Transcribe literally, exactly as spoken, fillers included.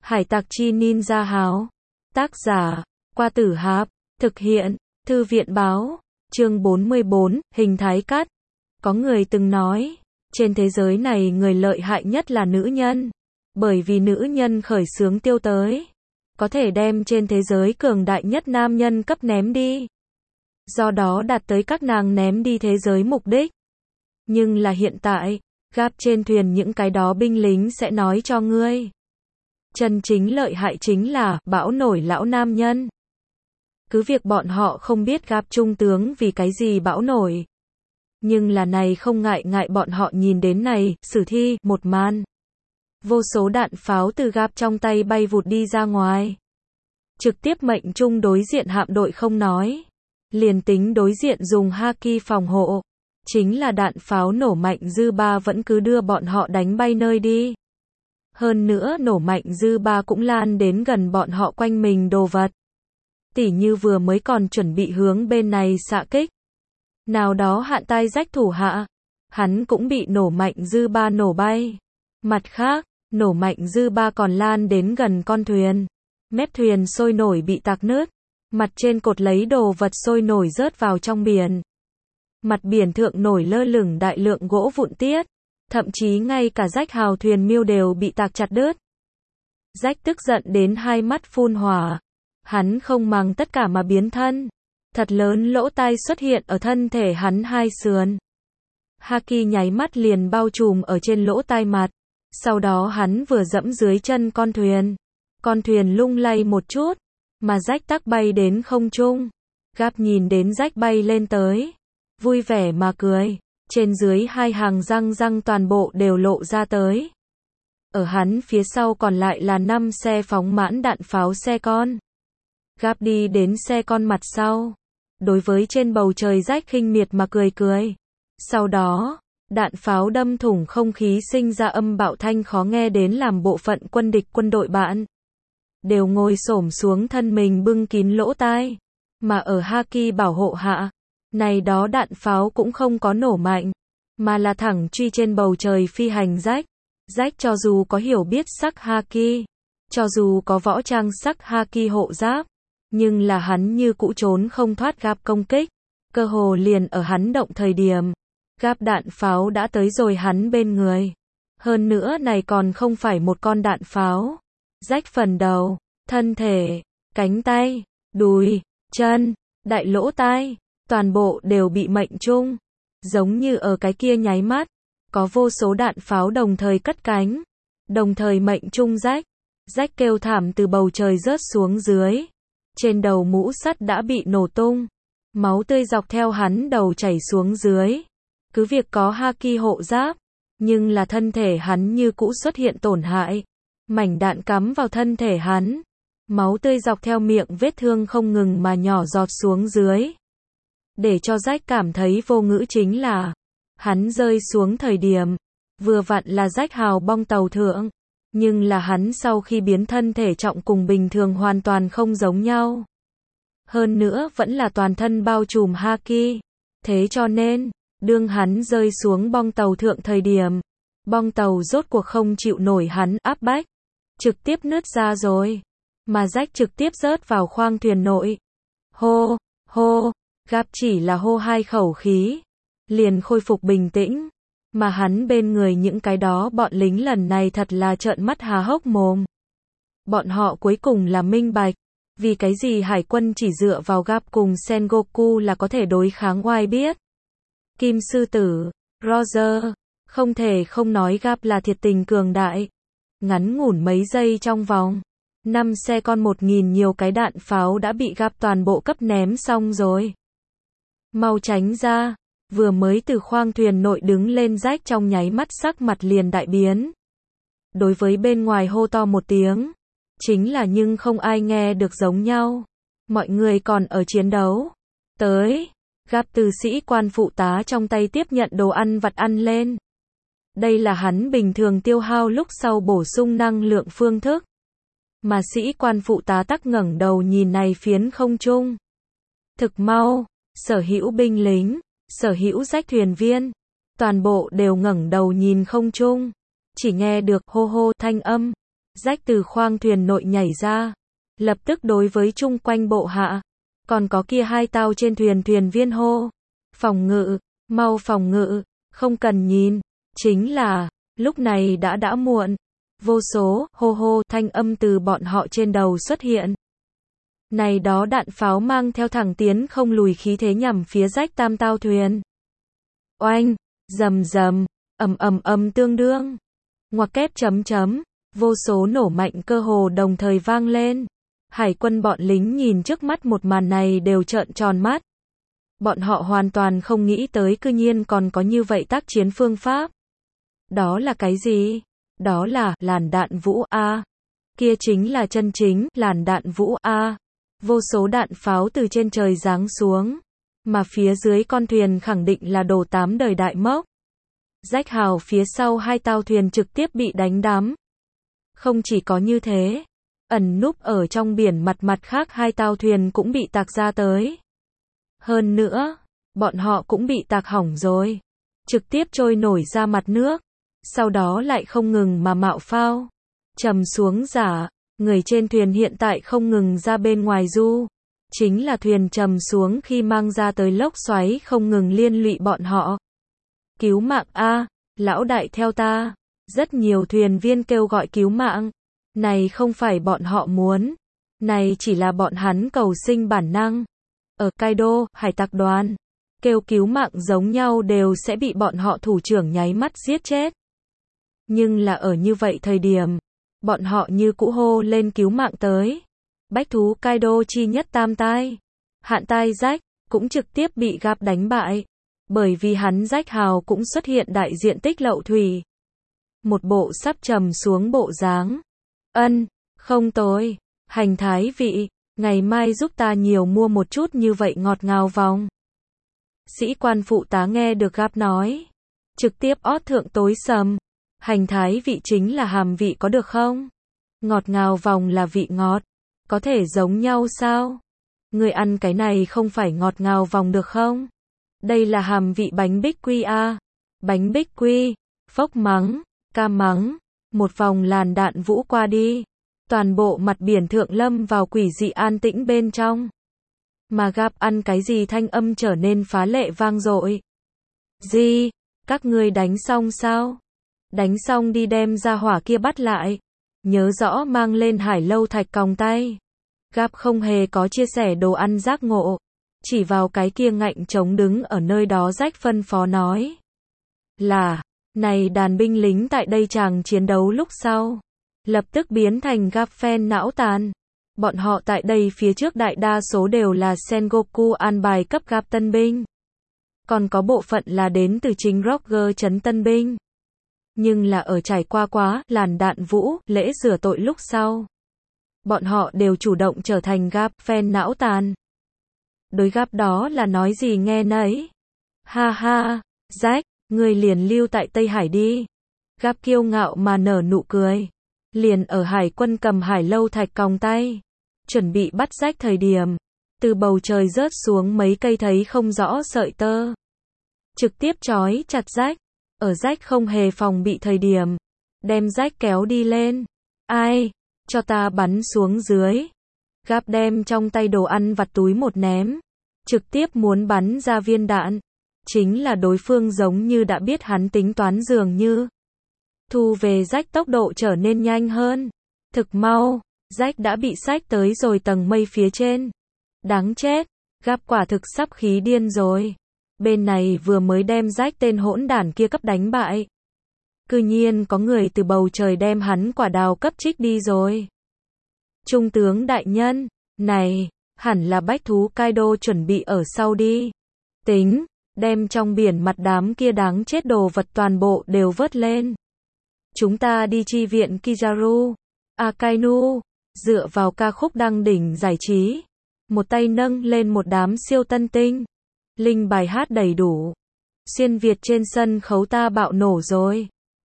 Hải tặc chi ninja háo. Tác giả, Qua Tử Hạp. Thực hiện, Thư viện báo. Chương bốn mươi bốn, hình thái cắt. Có người từng nói, trên thế giới này người lợi hại nhất là nữ nhân. Bởi vì nữ nhân khởi xướng tiêu tới, có thể đem trên thế giới cường đại nhất nam nhân cấp ném đi. Do đó đạt tới các nàng ném đi thế giới mục đích. Nhưng là hiện tại, gáp trên thuyền những cái đó binh lính sẽ nói cho ngươi. Chân chính lợi hại chính là bão nổi lão nam nhân. Cứ việc bọn họ không biết gáp trung tướng vì cái gì bão nổi. Nhưng là này không ngại ngại bọn họ nhìn đến này, sử thi, một màn. Vô số đạn pháo từ gáp trong tay bay vụt đi ra ngoài. Trực tiếp mệnh trung đối diện hạm đội không nói. Liền tính đối diện dùng haki phòng hộ. Chính là đạn pháo nổ mạnh dư ba vẫn cứ đưa bọn họ đánh bay nơi đi. Hơn nữa nổ mạnh dư ba cũng lan đến gần bọn họ quanh mình đồ vật. Tỉ như vừa mới còn chuẩn bị hướng bên này xạ kích. Nào đó hạn tai rách thủ hạ. Hắn cũng bị nổ mạnh dư ba nổ bay. Mặt khác, nổ mạnh dư ba còn lan đến gần con thuyền. Mép thuyền sôi nổi bị tạc nứt. Mặt trên cột lấy đồ vật sôi nổi rớt vào trong biển. Mặt biển thượng nổi lơ lửng đại lượng gỗ vụn tiết. Thậm chí ngay cả rách hào thuyền miêu đều bị tạc chặt đứt. Rách tức giận đến hai mắt phun hỏa. Hắn không màng tất cả mà biến thân. Thật lớn lỗ tai xuất hiện ở thân thể hắn hai sườn. Haki nháy mắt liền bao trùm ở trên lỗ tai mặt. Sau đó hắn vừa dẫm dưới chân con thuyền. Con thuyền lung lay một chút. Mà rách tắc bay đến không trung. Gáp nhìn đến rách bay lên tới. Vui vẻ mà cười. Trên dưới hai hàng răng răng toàn bộ đều lộ ra tới. Ở hắn phía sau còn lại là năm xe phóng mãn đạn pháo xe con. Gáp đi đến xe con mặt sau. Đối với trên bầu trời rách khinh miệt mà cười cười. Sau đó, đạn pháo đâm thủng không khí sinh ra âm bạo thanh khó nghe đến làm bộ phận quân địch quân đội bạn. Đều ngồi xổm xuống thân mình bưng kín lỗ tai. Mà ở haki bảo hộ hạ. Này đó đạn pháo cũng không có nổ mạnh. Mà là thẳng truy trên bầu trời phi hành rách. Rách cho dù có hiểu biết sắc haki. Cho dù có võ trang sắc haki hộ giáp. Nhưng là hắn như cũ trốn không thoát gáp công kích. Cơ hồ liền ở hắn động thời điểm. Gáp đạn pháo đã tới rồi hắn bên người. Hơn nữa này còn không phải một con đạn pháo. Rách phần đầu, thân thể, cánh tay, đùi, chân, đại lỗ tai. Toàn bộ đều bị mệnh trung. Giống như ở cái kia nháy mắt. Có vô số đạn pháo đồng thời cất cánh. Đồng thời mệnh trung rách. Rách kêu thảm từ bầu trời rớt xuống dưới. Trên đầu mũ sắt đã bị nổ tung. Máu tươi dọc theo hắn đầu chảy xuống dưới. Cứ việc có haki hộ giáp. Nhưng là thân thể hắn như cũ xuất hiện tổn hại. Mảnh đạn cắm vào thân thể hắn. Máu tươi dọc theo miệng vết thương không ngừng mà nhỏ giọt xuống dưới. Để cho rách cảm thấy vô ngữ chính là. Hắn rơi xuống thời điểm. Vừa vặn là rách hào bong tàu thượng. Nhưng là hắn sau khi biến thân thể trọng cùng bình thường hoàn toàn không giống nhau. Hơn nữa vẫn là toàn thân bao trùm haki. Thế cho nên, đương hắn rơi xuống bong tàu thượng thời điểm. Bong tàu rốt cuộc không chịu nổi hắn áp bách. Trực tiếp nứt ra rồi. Mà rách trực tiếp rớt vào khoang thuyền nội. Hô, hô, gáp chỉ là hô hai khẩu khí. Liền khôi phục bình tĩnh. Mà hắn bên người những cái đó bọn lính lần này thật là trợn mắt há hốc mồm. Bọn họ cuối cùng là minh bạch. Vì cái gì hải quân chỉ dựa vào gáp cùng Sengoku là có thể đối kháng oai biết. Kim sư tử, Roger, không thể không nói gáp là thiệt tình cường đại. Ngắn ngủn mấy giây trong vòng. Năm xe con một nghìn nhiều cái đạn pháo đã bị gáp toàn bộ cấp ném xong rồi. Mau tránh ra. Vừa mới từ khoang thuyền nội đứng lên rách trong nháy mắt sắc mặt liền đại biến. Đối với bên ngoài hô to một tiếng. Chính là nhưng không ai nghe được giống nhau. Mọi người còn ở chiến đấu. Tới. Gáp từ sĩ quan phụ tá trong tay tiếp nhận đồ ăn vặt ăn lên. Đây là hắn bình thường tiêu hao lúc sau bổ sung năng lượng phương thức. Mà sĩ quan phụ tá tắc ngẩng đầu nhìn này phiến không trung. Thực mau. Sở hữu binh lính. Sở hữu rách thuyền viên, toàn bộ đều ngẩng đầu nhìn không trung, chỉ nghe được hô hô thanh âm, Rách từ khoang thuyền nội nhảy ra, lập tức đối với chung quanh bộ hạ, còn có kia hai tàu trên thuyền thuyền viên hô. Phòng ngự, mau phòng ngự, không cần nhìn, chính là, lúc này đã đã muộn. Vô số, hô hô, thanh âm từ bọn họ trên đầu xuất hiện. Này đó đạn pháo mang theo thẳng tiến không lùi khí thế nhằm phía rách tam tao thuyền. Oanh, rầm rầm, ầm ầm ầm tương đương. Ngoặc kép chấm chấm, vô số nổ mạnh cơ hồ đồng thời vang lên. Hải quân bọn lính nhìn trước mắt một màn này đều trợn tròn mắt. Bọn họ hoàn toàn không nghĩ tới cư nhiên còn có như vậy tác chiến phương pháp. Đó là cái gì? Đó là làn đạn vũ A. Kia chính là chân chính làn đạn vũ A. Vô số đạn pháo từ trên trời giáng xuống, mà phía dưới con thuyền khẳng định là đồ tám đời đại mốc. Rách hào phía sau hai tàu thuyền trực tiếp bị đánh đắm. Không chỉ có như thế, ẩn núp ở trong biển mặt mặt khác hai tàu thuyền cũng bị tạc ra tới. Hơn nữa, bọn họ cũng bị tạc hỏng rồi. Trực tiếp trôi nổi ra mặt nước. Sau đó lại không ngừng mà mạo phao. Trầm xuống giả, người trên thuyền hiện tại không ngừng ra bên ngoài du. Chính là thuyền trầm xuống khi mang ra tới lốc xoáy không ngừng liên lụy bọn họ. Cứu mạng A, lão đại theo ta. Rất nhiều thuyền viên kêu gọi cứu mạng. Này không phải bọn họ muốn. Này chỉ là bọn hắn cầu sinh bản năng. Ở Kaido, hải tặc đoàn, kêu cứu mạng giống nhau đều sẽ bị bọn họ thủ trưởng nháy mắt giết chết. Nhưng là ở như vậy thời điểm, bọn họ như cũ hô lên cứu mạng tới. Bách thú Kaido chi nhất tam tai, hạn tai rách, cũng trực tiếp bị Garp đánh bại. Bởi vì hắn rách hào cũng xuất hiện đại diện tích lậu thủy. Một bộ sắp trầm xuống bộ dáng. Ân, không tồi, hành thái vị, ngày mai giúp ta nhiều mua một chút như vậy ngọt ngào vòng. Sĩ quan phụ tá nghe được Garp nói. Trực tiếp ót thượng tối sầm. Hành thái vị chính là hàm vị có được không? Ngọt ngào vòng là vị ngọt. Có thể giống nhau sao? Người ăn cái này không phải ngọt ngào vòng được không? Đây là hàm vị bánh bích quy a. Bánh bích quy. Phốc mắng. Ca mắng. Một vòng làn đạn vũ qua đi. Toàn bộ mặt biển thượng lâm vào quỷ dị an tĩnh bên trong. Mà Garp ăn cái gì thanh âm trở nên phá lệ vang dội. Gì? Các ngươi đánh xong sao? Đánh xong đi đem ra hỏa kia bắt lại. Nhớ rõ mang lên hải lâu thạch còng tay. Garp không hề có chia sẻ đồ ăn giác ngộ. Chỉ vào cái kia ngạnh trống đứng ở nơi đó rách phân phó nói. Là, này đàn binh lính tại đây chàng chiến đấu lúc sau. Lập tức biến thành Garp fan não tàn. Bọn họ tại đây phía trước đại đa số đều là Sengoku an bài cấp Garp tân binh. Còn có bộ phận là đến từ chính Roger trấn tân binh. Nhưng là ở trải qua quá làn đạn vũ, lễ rửa tội lúc sau. Bọn họ đều chủ động trở thành Garp fan não tàn. Đối Garp đó là nói gì nghe nấy. Ha ha, Jack, người liền lưu tại Tây Hải đi. Garp kiêu ngạo mà nở nụ cười. Liền ở hải quân cầm hải lâu thạch còng tay. Chuẩn bị bắt Jack thời điểm. Từ bầu trời rớt xuống mấy cây thấy không rõ sợi tơ. Trực tiếp trói chặt Jack. Ở Jack không hề phòng bị thời điểm. Đem Jack kéo đi lên. Ai? Cho ta bắn xuống dưới. Garp đem trong tay đồ ăn vặt túi một ném. Trực tiếp muốn bắn ra viên đạn. Chính là đối phương giống như đã biết hắn tính toán dường như. Thu về Jack tốc độ trở nên nhanh hơn. Thực mau, Jack đã bị xách tới rồi tầng mây phía trên. Đáng chết, Garp quả thực sắp khí điên rồi. Bên này vừa mới đem Jack tên hỗn đản kia cấp đánh bại. Cư nhiên có người từ bầu trời đem hắn quả đào cấp trích đi rồi. Trung tướng đại nhân, này, hẳn là bách thú Kaido chuẩn bị ở sau đi. Tính, đem trong biển mặt đám kia đáng chết đồ vật toàn bộ đều vớt lên. Chúng ta đi chi viện Kizaru, Akainu, dựa vào ca khúc đăng đỉnh giải trí. Một tay nâng lên một đám siêu tân tinh. Linh bài hát đầy đủ. Xuyên Việt trên sân khấu ta bạo nổ rồi.